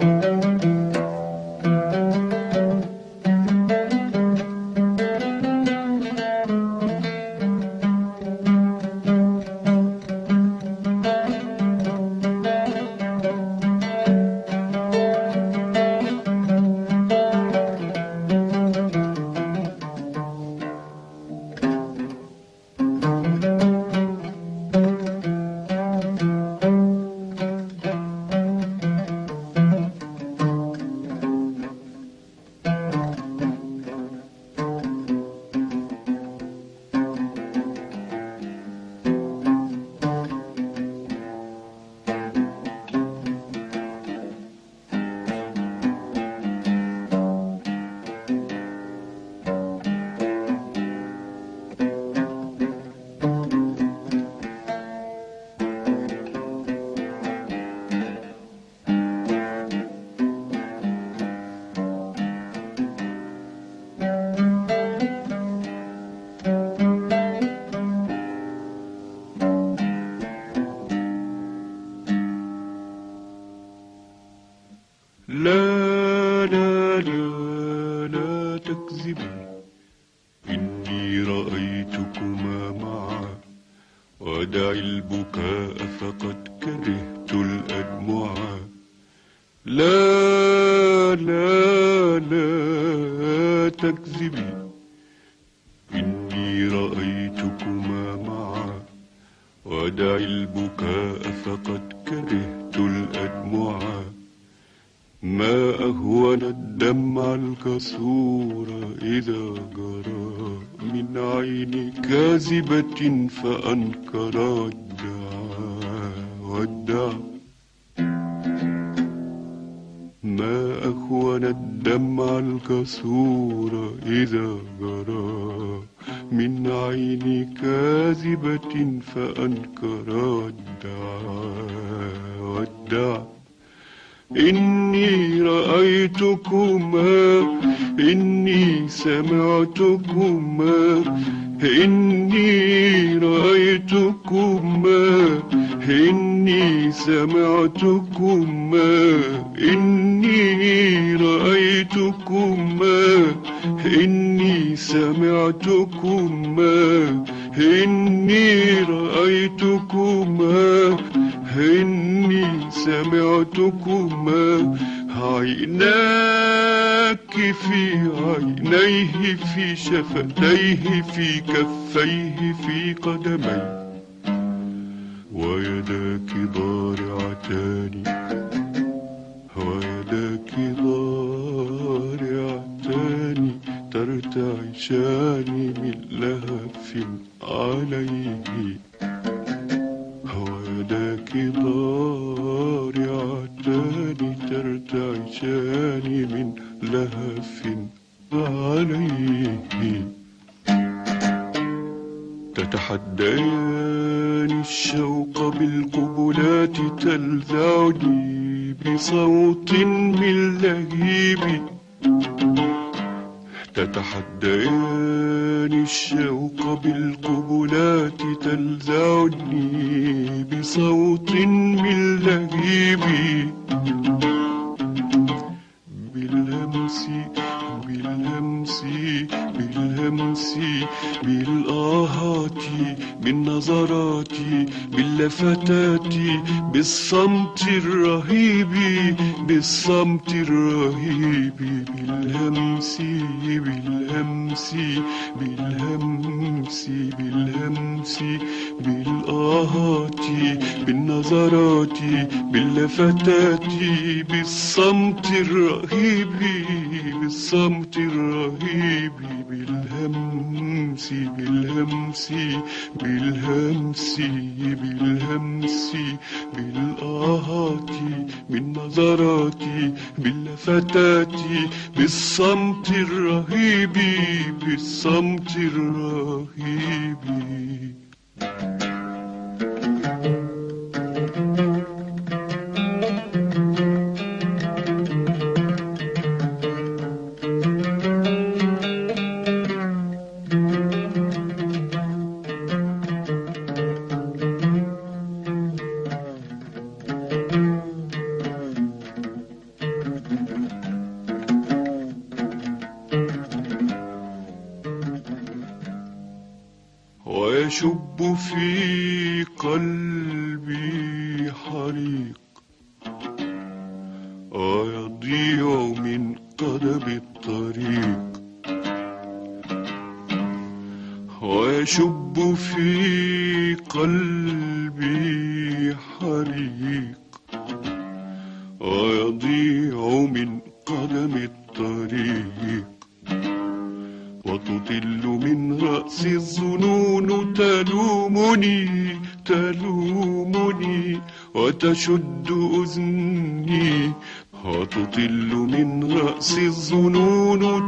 لا لا لا لا تكذبي، إني رأيتكما معا، ودعي البكاء فقد كرهت الأدمعا. لا لا لا تكذبي، إني رأيتكما معا، ودعي البكاء فقد كرهت الأدمعا. ما أهون الدمع الكسور إذا جرى من عين كاذبة فأنكر والدعا. ما أهون الدمع الكسور إذا جرى من عين كاذبة فأنكر والدعا. إني رأيتكما، إني سمعتكما، إني رأيتكما، إني سمعتكما، إني رأيتكما، إني سمعتكما، إني رأيتكما، إني سمعتكما. عيناك في عينيه، في شفتيه، في كفيه، في قدميه، ويداك ضارعتان، ويداك ضارعتان ترتعشان من لهف عليه، ويداك ضارعتان ترتعشان من لهف عليه. تتحديان الشوق بالقبلات، تلذعني بصوت من لهيب. تتحديان الشوق بالقبلات، تلذعني بصوت من لهيب. بالهمس بالهمس بالهمس، بالآهات، بالنظرات، باللفتات، بالصمت الرهيب، بالصمت الرهيب. بالهمس بالهمس بالهمس بالهمس، بالآهات، بالنظرات، باللفتات، بالصمت الرهيب، بالصمت الرهيب. بالهمس بالهمس بالهمس بالهمس، بالآهات، بالنظرات، باللفتات، بالصمت الرهيب، بالصمت الرهيب. ويشب في قلبي حريق ويضيع من قدم الطريق ويشب في قلبي حريق ويضيع من قدم الطريق وتطل من رأسي الظنون تلومني وتشد أذني وتطل من رأسي الظنون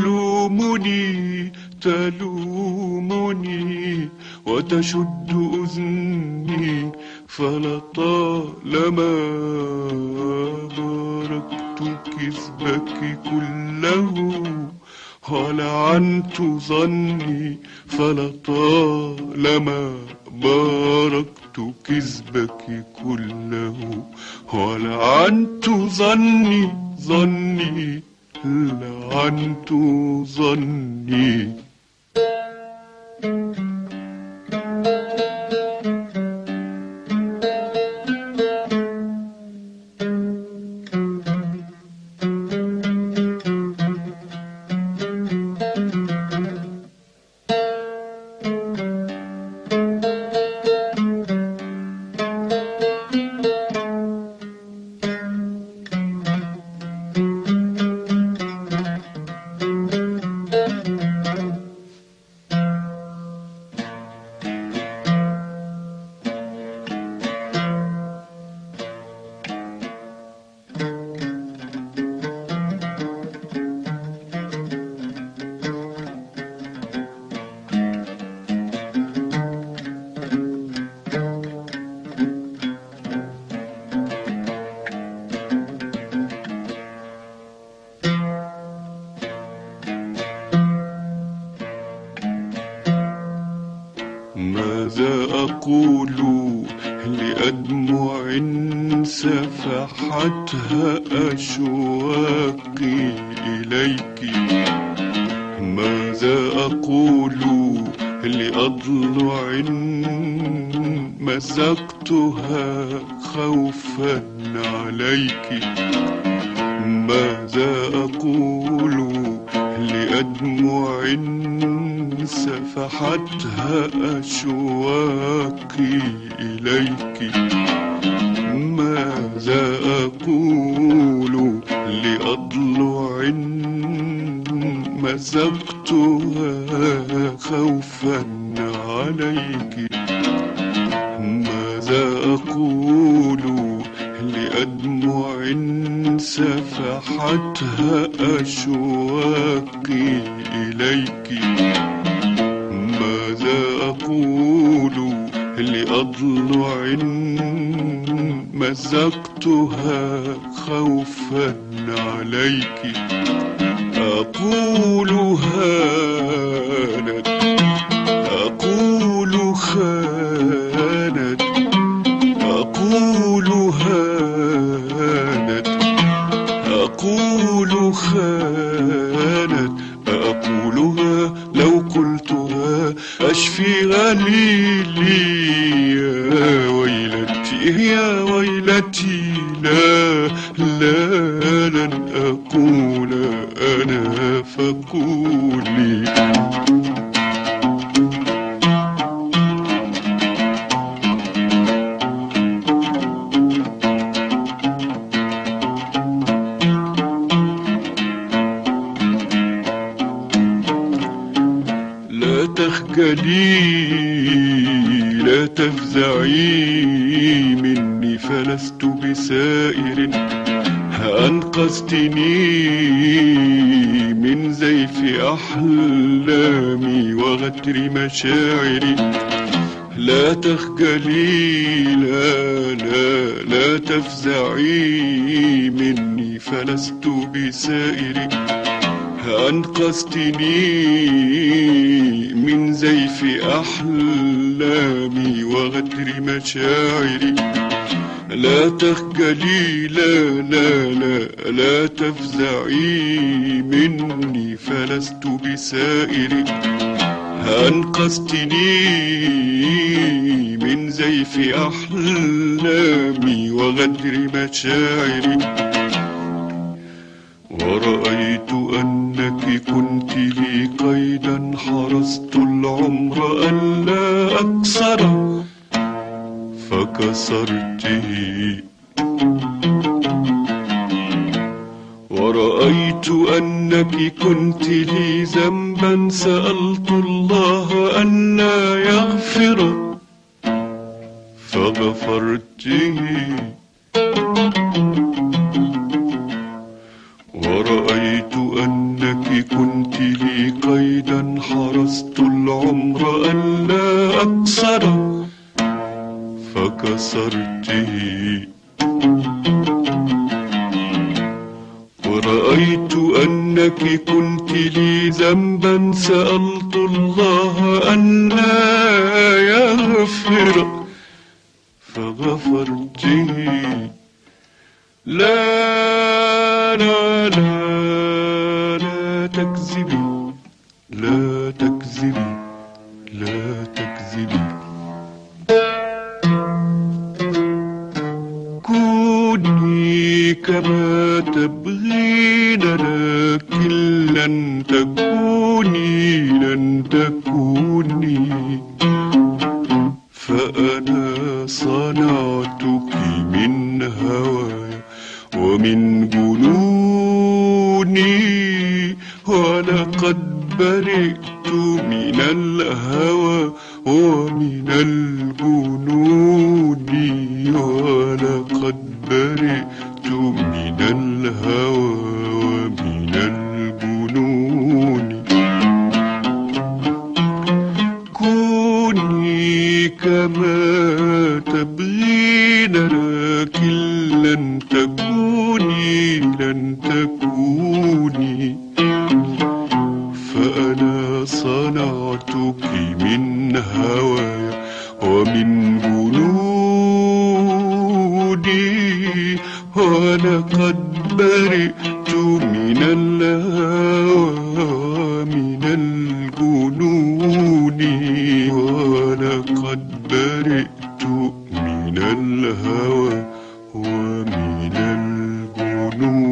تلومني وتشد أذني فلطالما باركت كذبك كله ولعنت ظني فلطالما باركت كذبك كله ولعنت ظني لعنت ظني ماذا أقول لأدمع سفحتها أشواقي إليك ماذا أقول لأضلع مزقتها خوفا عليك ماذا أقول لأدمع سفحتها أشواقي إليك ماذا أقول لأضلع مزقتها خوفا عليك ماذا أقول لأدمع سفحتها أشواقي إليك ماذا أقول لأضلع مزقتها خوفا عليك أقول هانت أقول خانت أقول هانت أقول خانت أقولها لو قلتها أشفي غليلي يا ويلتي لا لن أقول أنا فقولي لا تخجلي لا تفزعي مني فلست بسائر أنقذتني من زيف أحلامي وغتر مشاعري لا تخجلي لا تفزعي مني فلست بسائر أنقذتني من زيف أحلامي وغدر مشاعري لا تخجلي لا تفزعي مني فلست بسائر أنقذتني من زيف أحلامي وغدر مشاعري، ورأيت أنك كنت لي قيدا حرصت العمر ألا أكسره فكسرته، ورأيت أنك كنت لي ذنبا سألت الله ألا يغفر فغفرته، ورأيت أنك كنت لي قيدا حرصت العمر ألا أكسره فكسرته، ورأيت أنك كنت لي ذنبا سألت الله ألا يغفر فغفرته. لا لا لا لا تكذبي، لا تكذبي، لا تكذبي، كوني كما تبغين لكن لن تكوني، لن تكوني، فأنا صنعتك من هواي ومن جنوني، ولقد برئت من الهوى ومن الجنون، ولقد برئت من الهوى ومن الجنون، كوني كما تبغين لكن لن تكوني، لن تكوني، فأنا صنعتك من هواي ومن جنودي، ولقد برئت من الهوى ومن الجنون، ولقد برئت من الهوى ومن الجنون.